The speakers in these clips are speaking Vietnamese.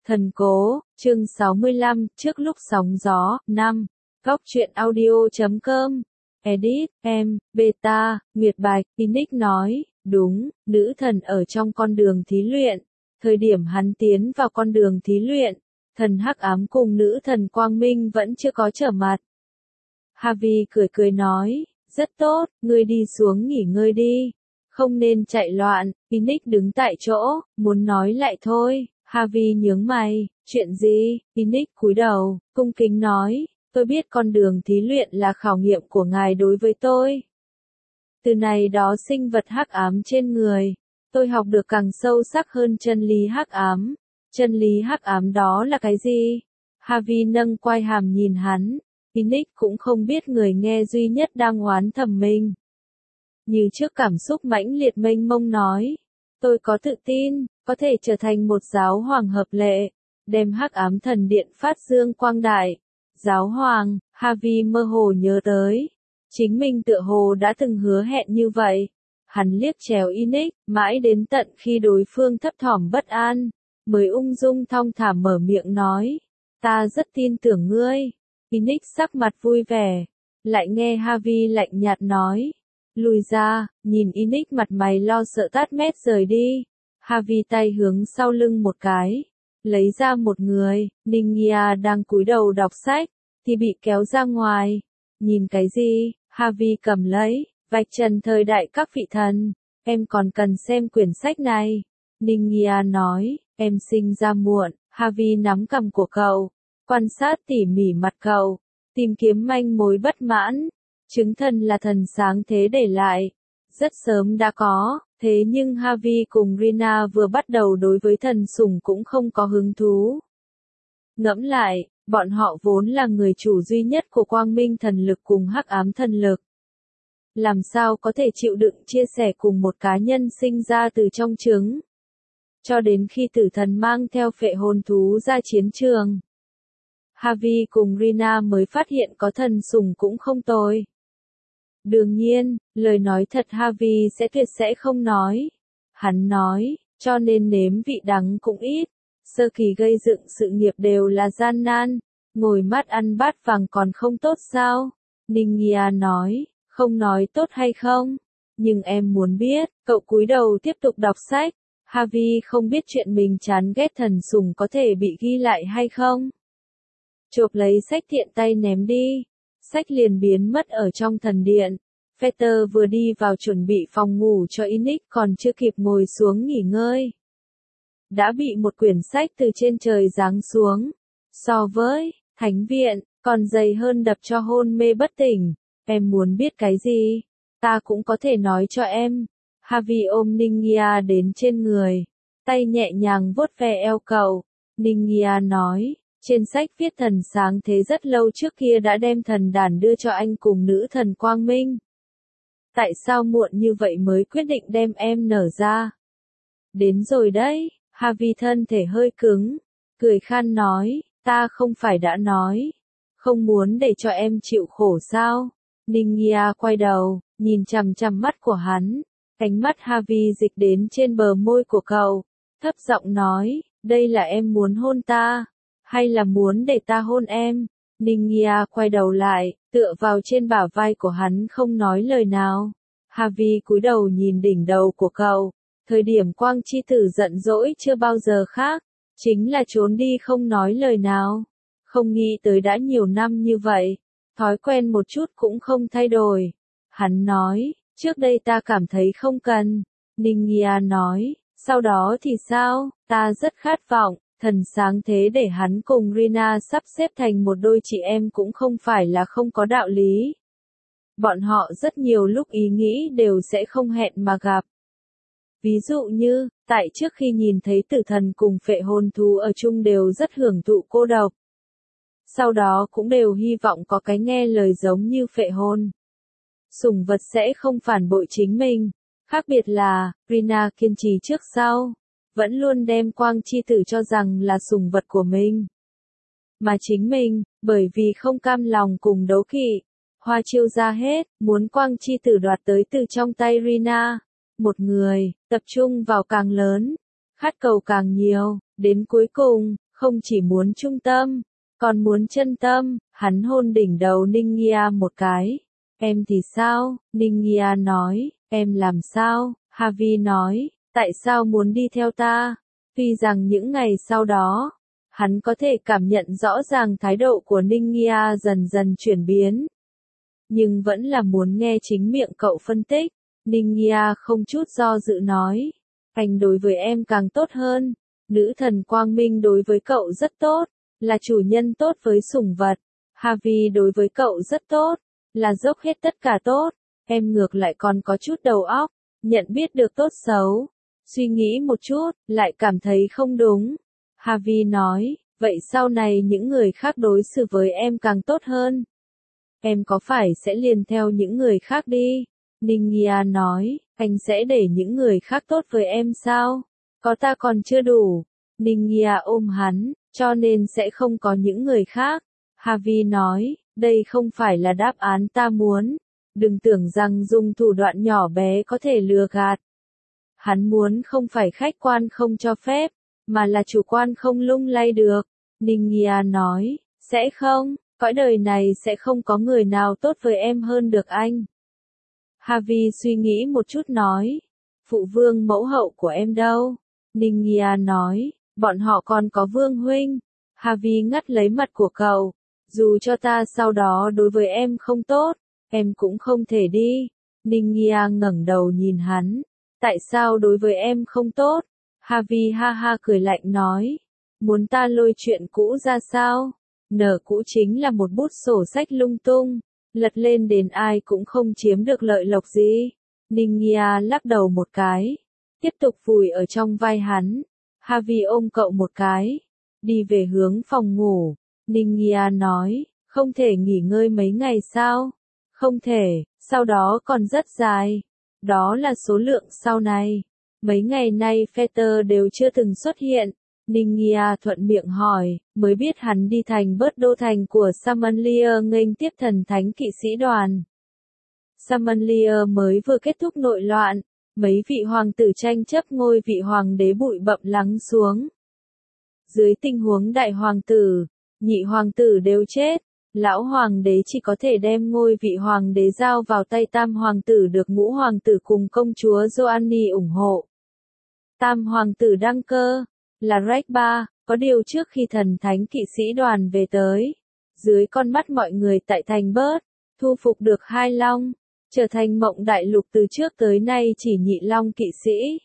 Thần cố, chương 65, trước lúc sóng gió, 5. Góc truyện audio.com. Edit, em, beta, Nguyệt Bạch, Phoenix nói, đúng, nữ thần ở trong con đường thí luyện. Thời điểm hắn tiến vào con đường thí luyện, thần hắc ám cùng nữ thần quang minh vẫn chưa có trở mặt. Harvey cười cười nói, rất tốt, ngươi đi xuống nghỉ ngơi đi. Không nên chạy loạn. Phoenix đứng tại chỗ, muốn nói lại thôi. Harvey nhướng mày, chuyện gì? Phoenix cúi đầu, cung kính nói, tôi biết con đường thí luyện là khảo nghiệm của ngài đối với tôi. Từ này đó sinh vật hắc ám trên người, tôi học được càng sâu sắc hơn chân lý hắc ám. Chân lý hắc ám đó là cái gì? Harvey nâng quai hàm nhìn hắn. Phoenix cũng không biết người nghe duy nhất đang oán thầm mình. Như trước cảm xúc mãnh liệt mênh mông nói, tôi có tự tin, có thể trở thành một giáo hoàng hợp lệ, đem hắc ám thần điện phát dương quang đại. Giáo hoàng, Harvey mơ hồ nhớ tới, chính mình tựa hồ đã từng hứa hẹn như vậy. Hắn liếc chéo Phoenix, mãi đến tận khi đối phương thấp thỏm bất an, mới ung dung thong thả mở miệng nói, ta rất tin tưởng ngươi. Phoenix sắc mặt vui vẻ, lại nghe Harvey lạnh nhạt nói, lùi ra. Nhìn Phoenix mặt mày lo sợ tát mét rời đi. Harvey tay hướng sau lưng một cái, lấy ra một người. Ningia đang cúi đầu đọc sách, thì bị kéo ra ngoài. Nhìn cái gì? Harvey cầm lấy, vạch trần thời đại các vị thần. Em còn cần xem quyển sách này. Ningia nói, em sinh ra muộn. Harvey nắm cằm của cậu, quan sát tỉ mỉ mặt cậu, tìm kiếm manh mối bất mãn. Chứng thần là thần sáng thế để lại, rất sớm đã có, thế nhưng Harvey cùng Rina vừa bắt đầu đối với thần sủng cũng không có hứng thú. Ngẫm lại, bọn họ vốn là người chủ duy nhất của quang minh thần lực cùng hắc ám thần lực. Làm sao có thể chịu đựng chia sẻ cùng một cá nhân sinh ra từ trong trứng. Cho đến khi tử thần mang theo phệ hồn thú ra chiến trường, Harvey cùng Rina mới phát hiện có thần sủng cũng không tồi. Đương nhiên, lời nói thật Harvey sẽ không nói. Hắn nói, cho nên nếm vị đắng cũng ít. Sơ kỳ gây dựng sự nghiệp đều là gian nan. Ngồi mắt ăn bát vàng còn không tốt sao? Ningia nói, không nói tốt hay không? Nhưng em muốn biết. Cậu cúi đầu tiếp tục đọc sách. Harvey không biết chuyện mình chán ghét thần sủng có thể bị ghi lại hay không. Chộp lấy sách tiện tay ném đi. Sách liền biến mất ở trong thần điện. Peter vừa đi vào chuẩn bị phòng ngủ cho Phoenix còn chưa kịp ngồi xuống nghỉ ngơi, đã bị một quyển sách từ trên trời giáng xuống. So với thánh viện, còn dày hơn đập cho hôn mê bất tỉnh. Em muốn biết cái gì? Ta cũng có thể nói cho em. Harvey ôm Ningia đến trên người, tay nhẹ nhàng vuốt ve eo cậu. Ningia nói, trên sách viết thần sáng thế rất lâu trước kia đã đem thần đàn đưa cho anh cùng nữ thần quang minh. Tại sao muộn như vậy mới quyết định đem em nở ra? Đến rồi đấy. Harvey thân thể hơi cứng, cười khan nói, ta không phải đã nói, không muốn để cho em chịu khổ sao? Ningia quay đầu, nhìn chằm chằm mắt của hắn, ánh mắt Harvey dịch đến trên bờ môi của cậu, thấp giọng nói, đây là em muốn hôn ta, hay là muốn để ta hôn em? Ningia quay đầu lại, tựa vào trên bả vai của hắn không nói lời nào. Harvey cúi đầu nhìn đỉnh đầu của cậu. Thời điểm quang chi tử giận dỗi chưa bao giờ khác, chính là trốn đi không nói lời nào. Không nghĩ tới đã nhiều năm như vậy, thói quen một chút cũng không thay đổi. Hắn nói, trước đây ta cảm thấy không cần. Ningia nói, sau đó thì sao? Ta rất khát vọng. Thần sáng thế để hắn cùng Rina sắp xếp thành một đôi chị em cũng không phải là không có đạo lý. Bọn họ rất nhiều lúc ý nghĩ đều sẽ không hẹn mà gặp. Ví dụ như, tại trước khi nhìn thấy tử thần cùng phệ hồn thú ở chung đều rất hưởng thụ cô độc. Sau đó cũng đều hy vọng có cái nghe lời giống như phệ hồn. Sủng vật sẽ không phản bội chính mình. Khác biệt là, Rina kiên trì trước sau, vẫn luôn đem quang chi tử cho rằng là sủng vật của mình. Mà chính mình, bởi vì không cam lòng cùng đấu kỵ, hoa chiêu ra hết, muốn quang chi tử đoạt tới từ trong tay Rina. Một người, tập trung vào càng lớn, khát cầu càng nhiều, đến cuối cùng, không chỉ muốn trung tâm, còn muốn chân tâm, hắn hôn đỉnh đầu Ninh Nghia một cái. Em thì sao? Ninh Nghia nói, em làm sao? Harvey nói, tại sao muốn đi theo ta? Tuy rằng những ngày sau đó, hắn có thể cảm nhận rõ ràng thái độ của Ninh Nghia dần dần chuyển biến. Nhưng vẫn là muốn nghe chính miệng cậu phân tích. Ninh Nghia không chút do dự nói, anh đối với em càng tốt hơn. Nữ thần quang minh đối với cậu rất tốt, là chủ nhân tốt với sủng vật. Harvey đối với cậu rất tốt, là dốc hết tất cả tốt. Em ngược lại còn có chút đầu óc, nhận biết được tốt xấu. Suy nghĩ một chút, lại cảm thấy không đúng. Harvey nói, vậy sau này những người khác đối xử với em càng tốt hơn. Em có phải sẽ liền theo những người khác đi? Ninh Nghia nói, anh sẽ để những người khác tốt với em sao? Có ta còn chưa đủ. Ninh Nghia ôm hắn, cho nên sẽ không có những người khác. Harvey nói, đây không phải là đáp án ta muốn. Đừng tưởng rằng dùng thủ đoạn nhỏ bé có thể lừa gạt. Hắn muốn không phải khách quan không cho phép, mà là chủ quan không lung lay được. Ninh Nghia nói, sẽ không, cõi đời này sẽ không có người nào tốt với em hơn được anh. Harvey suy nghĩ một chút nói, phụ vương mẫu hậu của em đâu? Ninh Nghia nói, bọn họ còn có vương huynh. Harvey ngắt lấy mặt của cậu, dù cho ta sau đó đối với em không tốt, em cũng không thể đi. Ninh Nghia ngẩng đầu nhìn hắn, tại sao đối với em không tốt? Harvey ha ha cười lạnh nói, muốn ta lôi chuyện cũ ra sao? Nợ cũ chính là một bút sổ sách lung tung, lật lên đến ai cũng không chiếm được lợi lộc gì. Ninh Nghia lắc đầu một cái, tiếp tục vùi ở trong vai hắn. Harvey ôm cậu một cái, đi về hướng phòng ngủ. Ninh Nghia nói, không thể nghỉ ngơi mấy ngày sao? Không thể, sau đó còn rất dài. Đó là số lượng sau này. Mấy ngày nay Peter đều chưa từng xuất hiện. Ninh Nghia thuận miệng hỏi, mới biết hắn đi thành bớt đô thành của Samanlier nghênh tiếp thần thánh kỵ sĩ đoàn. Samanlier mới vừa kết thúc nội loạn, mấy vị hoàng tử tranh chấp ngôi vị hoàng đế bụi bặm lắng xuống. Dưới tình huống đại hoàng tử, nhị hoàng tử đều chết, lão hoàng đế chỉ có thể đem ngôi vị hoàng đế giao vào tay tam hoàng tử được ngũ hoàng tử cùng công chúa Joanny ủng hộ. Tam hoàng tử đăng cơ là Rách-ba, có điều trước khi thần thánh kỵ sĩ đoàn về tới, dưới con mắt mọi người tại thành Bớt, thu phục được hai long, trở thành mộng đại lục từ trước tới nay chỉ nhị long kỵ sĩ.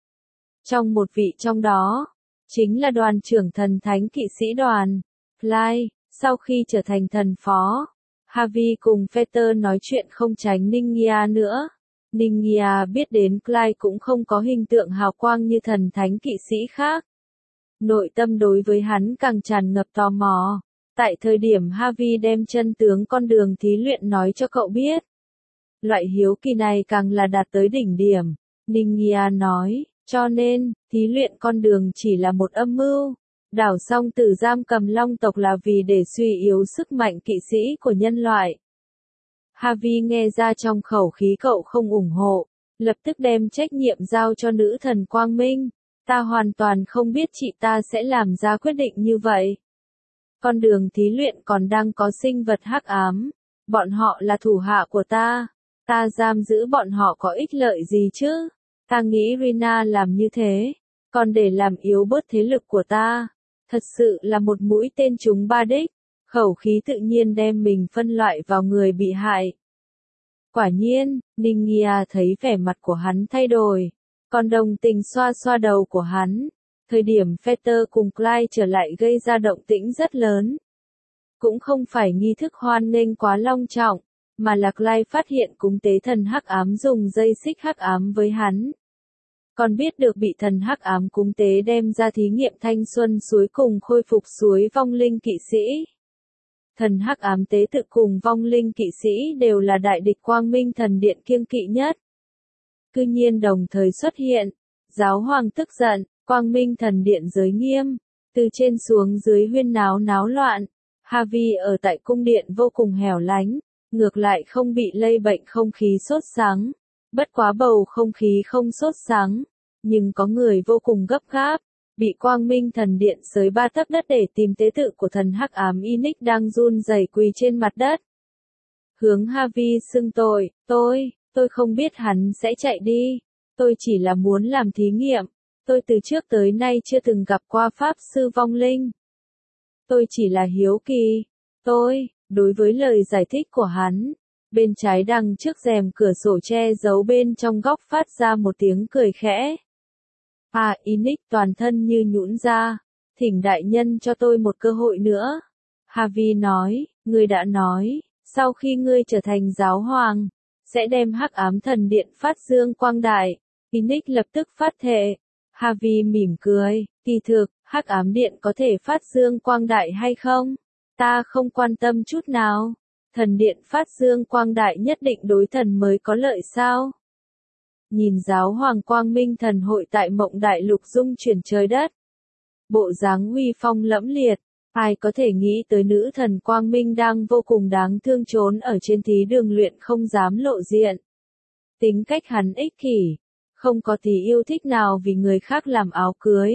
Trong một vị trong đó, chính là đoàn trưởng thần thánh kỵ sĩ đoàn, Clyde. Sau khi trở thành thần phó, Harvey cùng Peter nói chuyện không tránh Ninh Nghia nữa. Ninh Nghia biết đến Clyde cũng không có hình tượng hào quang như thần thánh kỵ sĩ khác. Nội tâm đối với hắn càng tràn ngập tò mò. Tại thời điểm Harvey đem chân tướng con đường thí luyện nói cho cậu biết, loại hiếu kỳ này càng là đạt tới đỉnh điểm. Ninh Nghia nói, cho nên, thí luyện con đường chỉ là một âm mưu. Đảo Song Tử giam cầm long tộc là vì để suy yếu sức mạnh kỵ sĩ của nhân loại. Harvey nghe ra trong khẩu khí cậu không ủng hộ, lập tức đem trách nhiệm giao cho nữ thần Quang Minh. Ta hoàn toàn không biết chị ta sẽ làm ra quyết định như vậy. Con đường thí luyện còn đang có sinh vật hắc ám. Bọn họ là thủ hạ của ta. Ta giam giữ bọn họ có ích lợi gì chứ? Ta nghĩ Rina làm như thế, còn để làm yếu bớt thế lực của ta. Thật sự là một mũi tên trúng ba đích. Khẩu khí tự nhiên đem mình phân loại vào người bị hại. Quả nhiên, Ninh Nghia thấy vẻ mặt của hắn thay đổi, còn đồng tình xoa xoa đầu của hắn. Thời điểm Peter cùng Clyde trở lại gây ra động tĩnh rất lớn. Cũng không phải nghi thức hoan nghênh quá long trọng, mà là Clyde phát hiện cúng tế thần hắc ám dùng dây xích hắc ám với hắn. Còn biết được bị thần hắc ám cúng tế đem ra thí nghiệm thanh xuân suối cùng khôi phục suối vong linh kỵ sĩ. Thần hắc ám tế tự cùng vong linh kỵ sĩ đều là đại địch Quang Minh thần điện kiêng kỵ nhất. Cư nhiên đồng thời xuất hiện, giáo hoàng tức giận, Quang Minh thần điện giới nghiêm, từ trên xuống dưới huyên náo náo loạn. Harvey ở tại cung điện vô cùng hẻo lánh, ngược lại không bị lây bệnh không khí sốt sắng. Bất quá bầu không khí không sốt sắng, nhưng có người vô cùng gấp gáp. bị quang minh thần điện xới 3 tấc đất để tìm tế tự của thần hắc ám Inic đang run rẩy quỳ trên mặt đất. Hướng Harvey xưng tội, tôi không biết hắn sẽ chạy đi. Tôi chỉ là muốn làm thí nghiệm. Tôi từ trước tới nay chưa từng gặp qua pháp sư vong linh. Tôi chỉ là hiếu kỳ. Đối với lời giải thích của hắn, bên trái đằng trước rèm cửa sổ che giấu bên trong góc phát ra một tiếng cười khẽ. Inic toàn thân như nhũn ra. Thỉnh đại nhân cho tôi một cơ hội nữa. Harvey nói, ngươi đã nói, sau khi ngươi trở thành giáo hoàng, sẽ đem hắc ám thần điện phát dương quang đại. Inic lập tức phát thệ. Harvey mỉm cười, kỳ thực, hắc ám điện có thể phát dương quang đại hay không? Ta không quan tâm chút nào. Thần điện phát dương quang đại nhất định đối thần mới có lợi sao? Nhìn giáo hoàng quang minh thần hội tại mộng đại lục dung chuyển trời đất. Bộ dáng uy phong lẫm liệt, ai có thể nghĩ tới nữ thần quang minh đang vô cùng đáng thương trốn ở trên thí đường luyện không dám lộ diện. Tính cách hắn ích kỷ, không có tí yêu thích nào vì người khác làm áo cưới.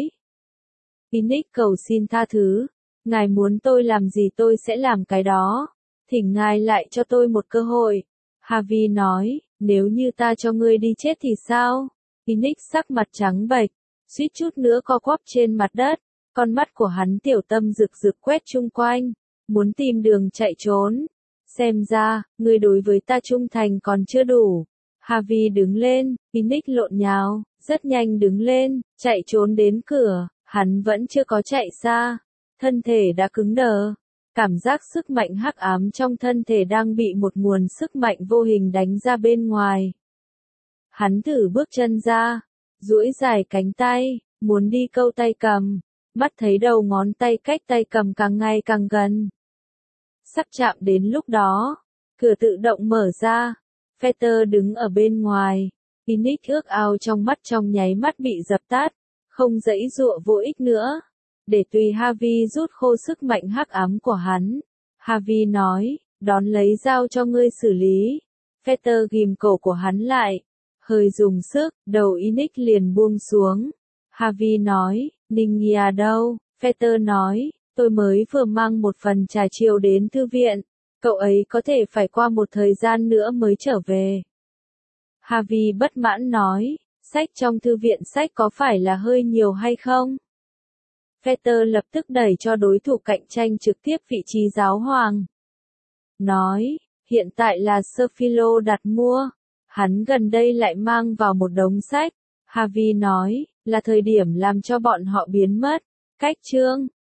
Inic cầu xin tha thứ, ngài muốn tôi làm gì tôi sẽ làm cái đó, thỉnh ngài lại cho tôi một cơ hội. Harvey nói, nếu như ta cho ngươi đi chết thì sao? Inic sắc mặt trắng bệch, suýt chút nữa co quắp trên mặt đất, con mắt của hắn tiểu tâm rực rực quét chung quanh, muốn tìm đường chạy trốn. Xem ra, ngươi đối với ta trung thành còn chưa đủ. Harvey đứng lên, Inic lộn nhào, rất nhanh đứng lên, chạy trốn đến cửa, hắn vẫn chưa có chạy xa, thân thể đã cứng đờ. Cảm giác sức mạnh hắc ám trong thân thể đang bị một nguồn sức mạnh vô hình đánh ra bên ngoài. Hắn thử bước chân ra, duỗi dài cánh tay, muốn đi câu tay cầm, mắt thấy đầu ngón tay cách tay cầm càng ngày càng gần. Sắp chạm đến lúc đó, cửa tự động mở ra, Peter đứng ở bên ngoài, Inic ước ao trong mắt trong nháy mắt bị dập tắt, không giãy giụa vô ích nữa. Để tùy Harvey rút khô sức mạnh hắc ám của hắn. Harvey nói, đón lấy dao cho ngươi xử lý. Peter ghim cổ của hắn lại. Hơi dùng sức, đầu Inic liền buông xuống. Harvey nói, Ningia đâu? Peter nói, tôi mới vừa mang một phần trà chiều đến thư viện. Cậu ấy có thể phải qua một thời gian nữa mới trở về. Harvey bất mãn nói, sách trong thư viện sách có phải là hơi nhiều hay không? Peter lập tức đẩy cho đối thủ cạnh tranh trực tiếp vị trí giáo hoàng. Nói, hiện tại là Sophilo đặt mua. Hắn gần đây lại mang vào một đống sách. Harvey nói, là thời điểm làm cho bọn họ biến mất. Cách chương